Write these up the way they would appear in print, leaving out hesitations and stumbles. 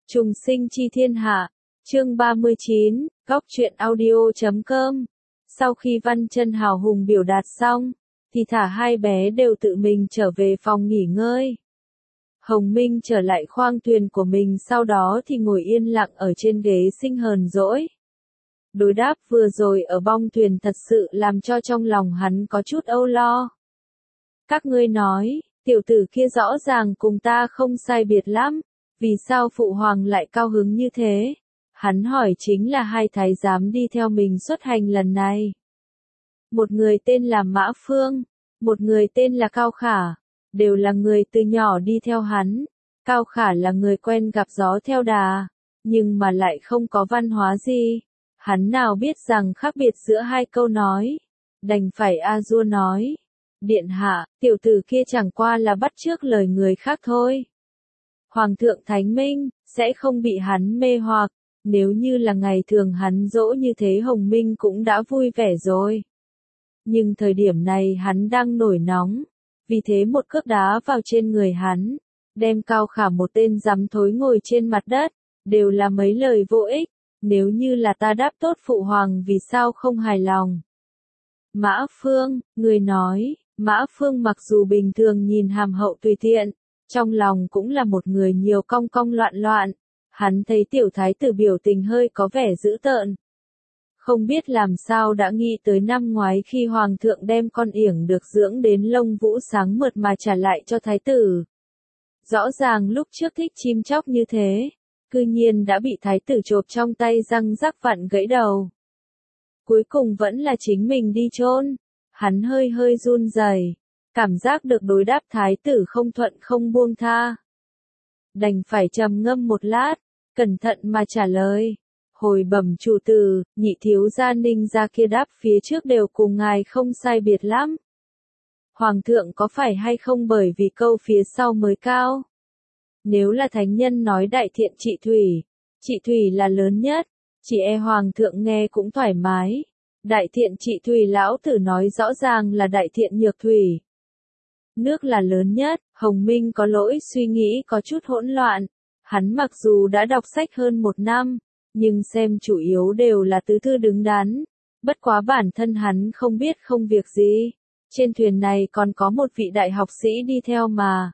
Trùng sinh chi thiên hạ, chương 39, góc truyện audio.com. Sau khi Văn Chân hào hùng biểu đạt xong, thì thả hai bé đều tự mình trở về phòng nghỉ ngơi. Hồng Minh trở lại khoang thuyền của mình, sau đó thì ngồi yên lặng ở trên ghế sinh hờn dỗi. Đối đáp vừa rồi ở bong thuyền thật sự làm cho trong lòng hắn có chút âu lo. Các ngươi nói, tiểu tử kia rõ ràng cùng ta không sai biệt lắm, vì sao phụ hoàng lại cao hứng như thế? Hắn hỏi chính là hai thái giám đi theo mình xuất hành lần này. Một người tên là Mã Phương, một người tên là Cao Khả, đều là người từ nhỏ đi theo hắn. Cao Khả là người quen gặp gió theo đà, nhưng mà lại không có văn hóa gì. Hắn nào biết rằng khác biệt giữa hai câu nói, đành phải A-dua nói. Điện hạ, tiểu tử kia chẳng qua là bắt chước lời người khác thôi. Hoàng thượng Thánh Minh, sẽ không bị hắn mê hoặc, nếu như là ngày thường hắn dỗ như thế Hồng Minh cũng đã vui vẻ rồi. Nhưng thời điểm này hắn đang nổi nóng, vì thế một cước đá vào trên người hắn, đem Cao Khả một tên dám thối ngồi trên mặt đất, đều là mấy lời vô ích, nếu như là ta đáp tốt phụ hoàng vì sao không hài lòng. Mã Phương, người nói, Mã Phương mặc dù bình thường nhìn hàm hậu tùy tiện, trong lòng cũng là một người nhiều cong cong loạn loạn, hắn thấy tiểu thái tử biểu tình hơi có vẻ dữ tợn. Không biết làm sao đã nghĩ tới năm ngoái khi hoàng thượng đem con yểng được dưỡng đến lông vũ sáng mượt mà trả lại cho thái tử. Rõ ràng lúc trước thích chim chóc như thế, cư nhiên đã bị thái tử chộp trong tay răng rắc vặn gãy đầu. Cuối cùng vẫn là chính mình đi chôn. Hắn hơi hơi run rẩy, cảm giác được đối đáp thái tử không thuận không buông tha. Đành phải trầm ngâm một lát, cẩn thận mà trả lời. Hồi bẩm chủ tử, nhị thiếu gia Ninh gia kia đáp phía trước đều cùng ngài không sai biệt lắm. Hoàng thượng có phải hay không bởi vì câu phía sau mới cao? Nếu là thánh nhân nói đại thiện trị thủy là lớn nhất, chỉ e hoàng thượng nghe cũng thoải mái. Đại thiện trị thủy lão tử nói rõ ràng là đại thiện nhược thủy. Nước là lớn nhất, Hồng Minh có lỗi suy nghĩ có chút hỗn loạn. Hắn mặc dù đã đọc sách hơn một năm, nhưng xem chủ yếu đều là tứ thư đứng đắn. Bất quá bản thân hắn không biết không việc gì. Trên thuyền này còn có một vị đại học sĩ đi theo mà.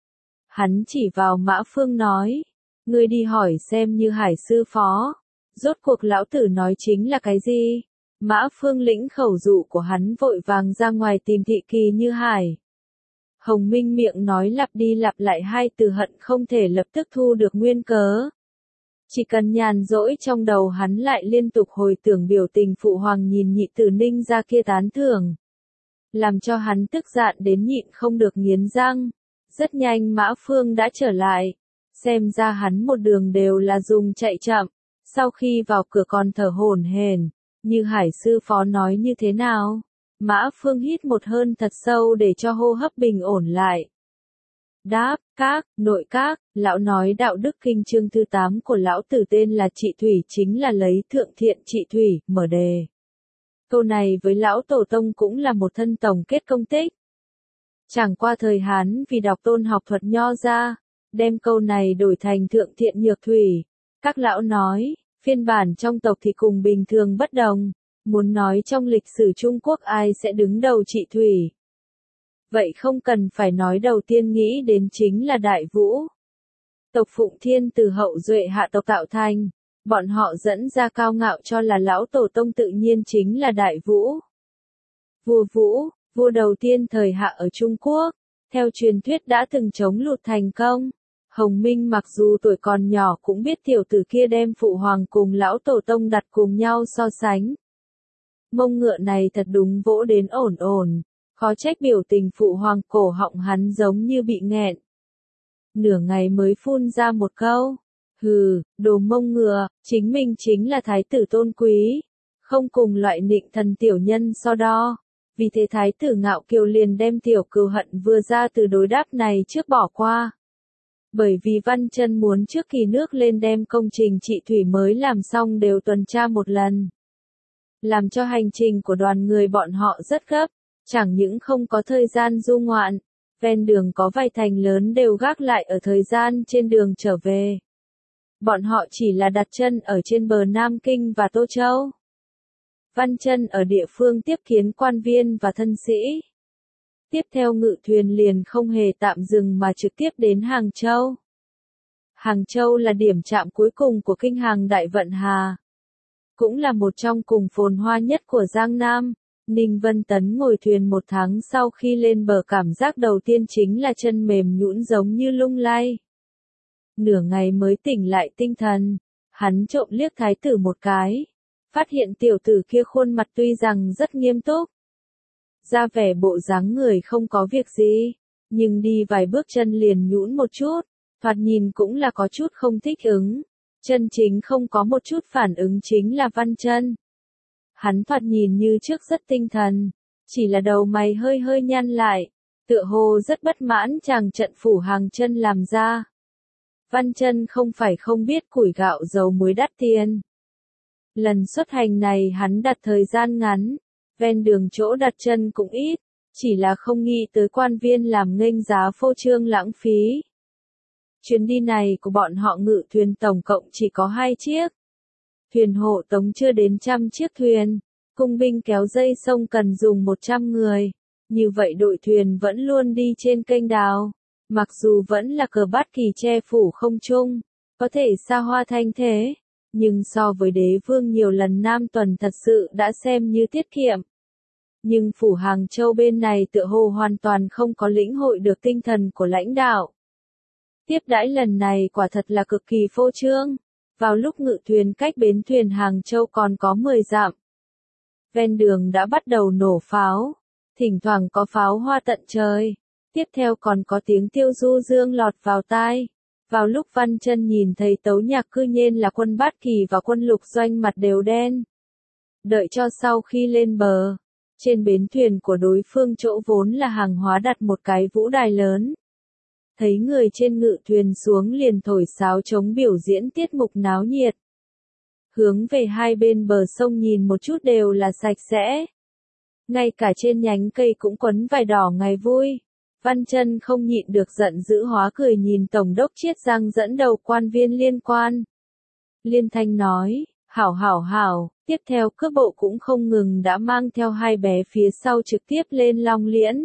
Hắn chỉ vào Mã Phương nói, ngươi đi hỏi xem Như Hải sư phó. Rốt cuộc lão tử nói chính là cái gì? Mã Phương lĩnh khẩu dụ của hắn vội vàng ra ngoài tìm thị kỳ Như Hải. Hồng Minh miệng nói lặp đi lặp lại hai từ hận không thể lập tức thu được nguyên cớ. Chỉ cần nhàn rỗi trong đầu hắn lại liên tục hồi tưởng biểu tình phụ hoàng nhìn nhị tử Ninh ra kia tán thưởng. Làm cho hắn tức giận đến nhịn không được nghiến răng. Rất nhanh Mã Phương đã trở lại. Xem ra hắn một đường đều là dùng chạy chậm. Sau khi vào cửa còn thở hổn hển. Như Hải sư phó nói như thế nào? Mã Phương hít một hơi thật sâu để cho hô hấp bình ổn lại. Đáp, nội các, lão nói đạo đức kinh chương thứ 8 của lão tử tên là trị thủy chính là lấy thượng thiện trị thủy, mở đề. Câu này với lão tổ tông cũng là một thân tổng kết công tích. Chẳng qua thời Hán vì đọc tôn học thuật nho ra, đem câu này đổi thành thượng thiện nhược thủy. Các lão nói, phiên bản trong tộc thì cùng bình thường bất đồng, muốn nói trong lịch sử Trung Quốc ai sẽ đứng đầu trị thủy. Vậy không cần phải nói đầu tiên nghĩ đến chính là Đại Vũ. Tộc Phụng Thiên từ hậu duệ hạ tộc tạo thành, bọn họ dẫn ra cao ngạo cho là lão tổ tông tự nhiên chính là Đại Vũ. Vua Vũ, vua đầu tiên thời hạ ở Trung Quốc, theo truyền thuyết đã từng chống lụt thành công. Hồng Minh mặc dù tuổi còn nhỏ cũng biết tiểu tử kia đem phụ hoàng cùng lão tổ tông đặt cùng nhau so sánh. Mông ngựa này thật đúng vỗ đến ổn ổn, khó trách biểu tình phụ hoàng cổ họng hắn giống như bị nghẹn. Nửa ngày mới phun ra một câu, hừ, đồ mông ngựa, chính mình chính là thái tử tôn quý, không cùng loại nịnh thần tiểu nhân so đo. Vì thế thái tử ngạo kiều liền đem tiểu cừu hận vừa ra từ đối đáp này trước bỏ qua. Bởi vì Văn Chân muốn trước kỳ nước lên đem công trình trị thủy mới làm xong đều tuần tra một lần. Làm cho hành trình của đoàn người bọn họ rất gấp, chẳng những không có thời gian du ngoạn, ven đường có vài thành lớn đều gác lại ở thời gian trên đường trở về. Bọn họ chỉ là đặt chân ở trên bờ Nam Kinh và Tô Châu. Văn Chân ở địa phương tiếp kiến quan viên và thân sĩ. Tiếp theo ngự thuyền liền không hề tạm dừng mà trực tiếp đến Hàng Châu. Hàng Châu là điểm chạm cuối cùng của kinh hàng Đại Vận Hà. Cũng là một trong cùng phồn hoa nhất của Giang Nam. Ninh Vân Tấn ngồi thuyền 1 tháng sau khi lên bờ cảm giác đầu tiên chính là chân mềm nhũn giống như lung lay. Nửa ngày mới tỉnh lại tinh thần, hắn trộm liếc thái tử một cái. Phát hiện tiểu tử kia khuôn mặt tuy rằng rất nghiêm túc. Ra vẻ bộ dáng người không có việc gì, nhưng đi vài bước chân liền nhũn một chút, thoạt nhìn cũng là có chút không thích ứng. Chân chính không có một chút phản ứng chính là Văn Chân. Hắn thoạt nhìn như trước rất tinh thần, chỉ là đầu mày hơi hơi nhăn lại, tựa hồ rất bất mãn chàng trận phủ Hàng Chân làm ra. Văn Chân không phải không biết củi gạo dầu muối đắt tiền. Lần xuất hành này hắn đặt thời gian ngắn, ven đường chỗ đặt chân cũng ít, chỉ là không nghĩ tới quan viên làm nghênh giá phô trương lãng phí. Chuyến đi này của bọn họ ngự thuyền tổng cộng chỉ có 2 chiếc. Thuyền hộ tống chưa đến 100 chiếc thuyền, cung binh kéo dây sông cần dùng 100 người. Như vậy đội thuyền vẫn luôn đi trên kênh đào, mặc dù vẫn là cờ bát kỳ che phủ không trung, có thể xa hoa thanh thế, nhưng so với đế vương nhiều lần Nam tuần thật sự đã xem như tiết kiệm. Nhưng phủ Hàng Châu bên này tựa hồ hoàn toàn không có lĩnh hội được tinh thần của lãnh đạo. Tiếp đãi lần này quả thật là cực kỳ phô trương. Vào lúc ngự thuyền cách bến thuyền Hàng Châu còn có 10 dặm. Ven đường đã bắt đầu nổ pháo, thỉnh thoảng có pháo hoa tận trời. Tiếp theo còn có tiếng tiêu du dương lọt vào tai. Vào lúc Văn Chân nhìn thấy tấu nhạc cư nhiên là quân Bát Kỳ và quân Lục Doanh mặt đều đen. Đợi cho sau khi lên bờ, trên bến thuyền của đối phương chỗ vốn là hàng hóa đặt một cái vũ đài lớn. Thấy người trên ngự thuyền xuống liền thổi sáo trống biểu diễn tiết mục náo nhiệt. Hướng về hai bên bờ sông nhìn một chút đều là sạch sẽ. Ngay cả trên nhánh cây cũng quấn vải đỏ ngày vui. Văn Chân không nhịn được giận dữ hóa cười nhìn Tổng đốc Chiết Giang dẫn đầu quan viên liên quan. Liên thanh nói, hảo, tiếp theo cước bộ cũng không ngừng đã mang theo hai bé phía sau trực tiếp lên Long Liễn.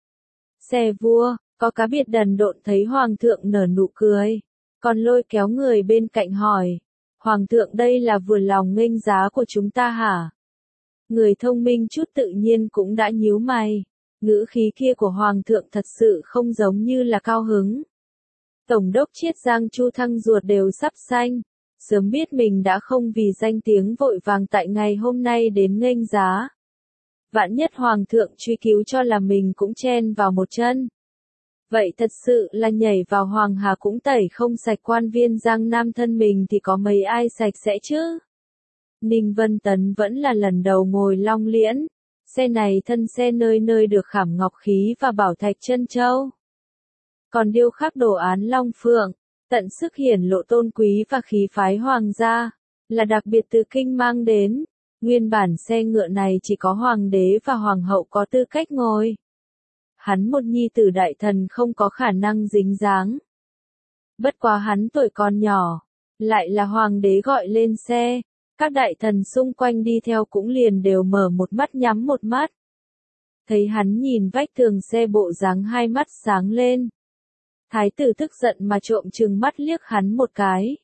Xe vua, có cá biệt đần độn thấy Hoàng thượng nở nụ cười, còn lôi kéo người bên cạnh hỏi, Hoàng thượng đây là vừa lòng nghênh giá của chúng ta hả? Người thông minh chút tự nhiên cũng đã nhíu mày. Ngữ khí kia của Hoàng thượng thật sự không giống như là cao hứng. Tổng đốc Chiết Giang Chu Thăng ruột đều sắp xanh, sớm biết mình đã không vì danh tiếng vội vàng tại ngày hôm nay đến nghênh giá. Vạn nhất Hoàng thượng truy cứu cho là mình cũng chen vào một chân. Vậy thật sự là nhảy vào Hoàng Hà cũng tẩy không sạch quan viên Giang Nam thân mình thì có mấy ai sạch sẽ chứ? Ninh Vân Tấn vẫn là lần đầu ngồi Long Liễn. Xe này thân xe nơi nơi được khảm ngọc khí và bảo thạch chân châu. Còn điêu khắc đồ án long phượng, tận sức hiển lộ tôn quý và khí phái hoàng gia, là đặc biệt từ kinh mang đến. Nguyên bản xe ngựa này chỉ có hoàng đế và hoàng hậu có tư cách ngồi. Hắn một nhi tử đại thần không có khả năng dính dáng. Bất quá hắn tuổi còn nhỏ, lại là hoàng đế gọi lên xe. Các đại thần xung quanh đi theo cũng liền đều mở một mắt nhắm một mắt. Thấy hắn nhìn vách tường xe bộ dáng hai mắt sáng lên. Thái tử tức giận mà trộm trừng mắt liếc hắn một cái.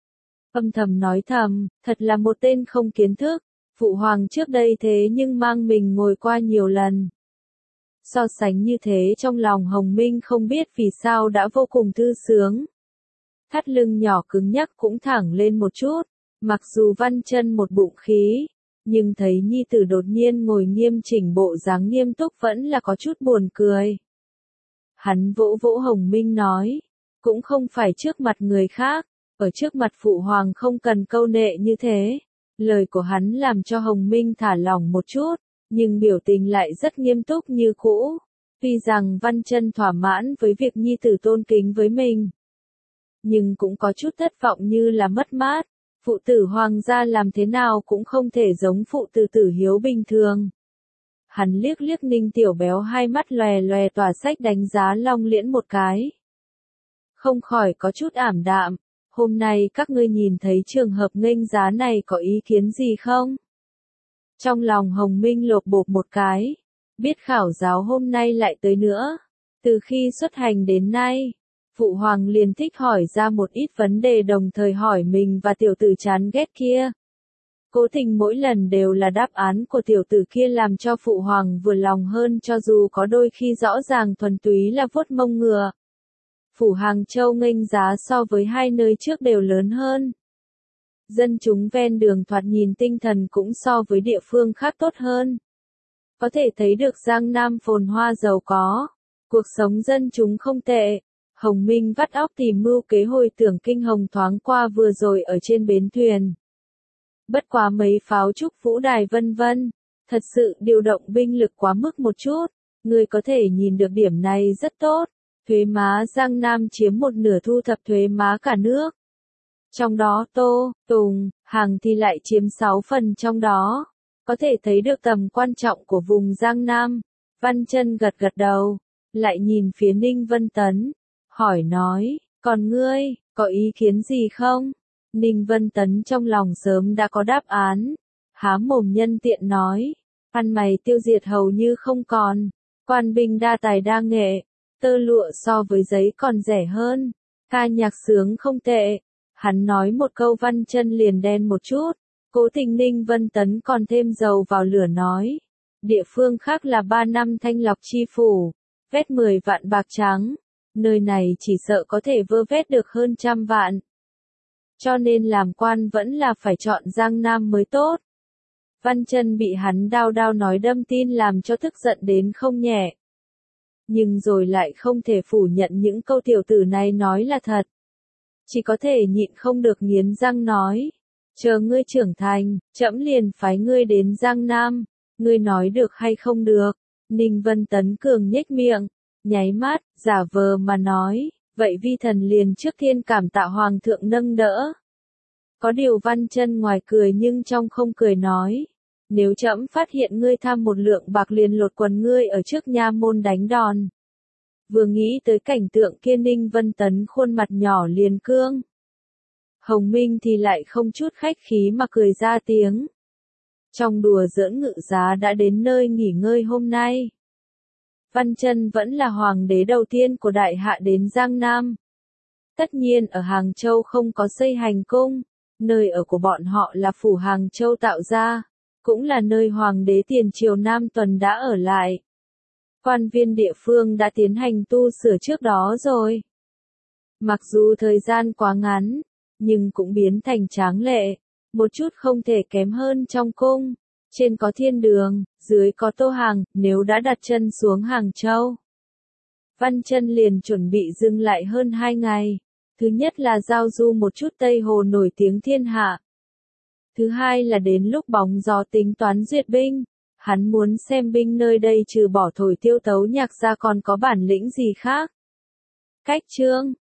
Âm thầm nói thầm, thật là một tên không kiến thức, phụ hoàng trước đây thế nhưng mang mình ngồi qua nhiều lần. So sánh như thế trong lòng Hồng Minh không biết vì sao đã vô cùng thư sướng. Thắt lưng nhỏ cứng nhắc cũng thẳng lên một chút. Mặc dù Văn Chân một bụng khí, nhưng thấy nhi tử đột nhiên ngồi nghiêm chỉnh bộ dáng nghiêm túc vẫn là có chút buồn cười. Hắn vỗ vỗ Hồng Minh nói, cũng không phải trước mặt người khác, ở trước mặt phụ hoàng không cần câu nệ như thế. Lời của hắn làm cho Hồng Minh thả lỏng một chút, nhưng biểu tình lại rất nghiêm túc như cũ. Tuy rằng Văn Chân thỏa mãn với việc nhi tử tôn kính với mình, nhưng cũng có chút thất vọng như là mất mát. Phụ tử hoàng gia làm thế nào cũng không thể giống phụ tử tử hiếu bình thường. Hắn liếc liếc Ninh Tiểu Béo hai mắt lòe lòe tỏa sách đánh giá Long Liễn một cái. Không khỏi có chút ảm đạm, hôm nay các ngươi nhìn thấy trường hợp nghênh giá này có ý kiến gì không? Trong lòng Hồng Minh lột bột một cái, biết khảo giáo hôm nay lại tới nữa. Từ khi xuất hành đến nay, Phụ Hoàng liền thích hỏi ra một ít vấn đề đồng thời hỏi mình và tiểu tử chán ghét kia. Cố tình mỗi lần đều là đáp án của tiểu tử kia làm cho Phụ Hoàng vừa lòng hơn cho dù có đôi khi rõ ràng thuần túy là vuốt mông ngựa. Phủ Hàng Châu nghênh giá so với hai nơi trước đều lớn hơn. Dân chúng ven đường thoạt nhìn tinh thần cũng so với địa phương khác tốt hơn. Có thể thấy được Giang Nam phồn hoa giàu có, cuộc sống dân chúng không tệ. Hồng Minh vắt óc tìm mưu kế hồi tưởng kinh hồng thoáng qua vừa rồi ở trên bến thuyền. Bất quá mấy pháo trúc vũ đài vân vân, thật sự điều động binh lực quá mức một chút, người có thể nhìn được điểm này rất tốt. Thuế má Giang Nam chiếm một nửa thu thập thuế má cả nước. Trong đó Tô, Tùng, Hàng thì lại chiếm 6 phần trong đó. Có thể thấy được tầm quan trọng của vùng Giang Nam. Văn Chân gật gật đầu, lại nhìn phía Ninh Vân Tấn, hỏi nói, còn ngươi, có ý kiến gì không? Ninh Vân Tấn trong lòng sớm đã có đáp án. Há mồm nhân tiện nói, ăn mày tiêu diệt hầu như không còn. Quan binh đa tài đa nghệ, tơ lụa so với giấy còn rẻ hơn. Ca nhạc sướng không tệ. Hắn nói một câu Văn Chân liền đen một chút. Cố tình Ninh Vân Tấn còn thêm dầu vào lửa nói. Địa phương khác là 3 năm thanh lọc chi phủ, vét 10 vạn bạc trắng. Nơi này chỉ sợ có thể vơ vét được hơn 100 vạn. Cho nên làm quan vẫn là phải chọn Giang Nam mới tốt. Văn Chân bị hắn đao đao nói đâm tin làm cho tức giận đến không nhẹ. Nhưng rồi lại không thể phủ nhận những câu tiểu tử này nói là thật. Chỉ có thể nhịn không được nghiến răng nói. Chờ ngươi trưởng thành, trẫm liền phái ngươi đến Giang Nam. Ngươi nói được hay không được? Ninh Vân Tấn cường nhếch miệng, nháy mắt, giả vờ mà nói. Vậy vi thần liền trước tiên cảm tạ Hoàng thượng nâng đỡ. Có điều Văn Chân ngoài cười nhưng trong không cười nói. Nếu trẫm phát hiện ngươi tham một lượng bạc liền lột quần ngươi ở trước nha môn đánh đòn. Vừa nghĩ tới cảnh tượng kia Ninh Vân Tấn khuôn mặt nhỏ liền cương. Hồng Minh thì lại không chút khách khí mà cười ra tiếng. Trong đùa giỡn ngự giá đã đến nơi nghỉ ngơi hôm nay. Văn Chân vẫn là hoàng đế đầu tiên của đại hạ đến Giang Nam. Tất nhiên ở Hàng Châu không có xây hành cung, nơi ở của bọn họ là phủ Hàng Châu tạo ra, cũng là nơi hoàng đế tiền triều Nam Tuần đã ở lại. Quan viên địa phương đã tiến hành tu sửa trước đó rồi. Mặc dù thời gian quá ngắn, nhưng cũng biến thành tráng lệ, một chút không thể kém hơn trong cung. Trên có thiên đường, dưới có Tô Hàng, nếu đã đặt chân xuống Hàng Châu. Văn Chân liền chuẩn bị dừng lại hơn 2 ngày. Thứ nhất là giao du một chút Tây Hồ nổi tiếng thiên hạ. Thứ hai là đến lúc bóng gió tính toán duyệt binh. Hắn muốn xem binh nơi đây trừ bỏ thổi tiêu tấu nhạc ra còn có bản lĩnh gì khác. Cách chương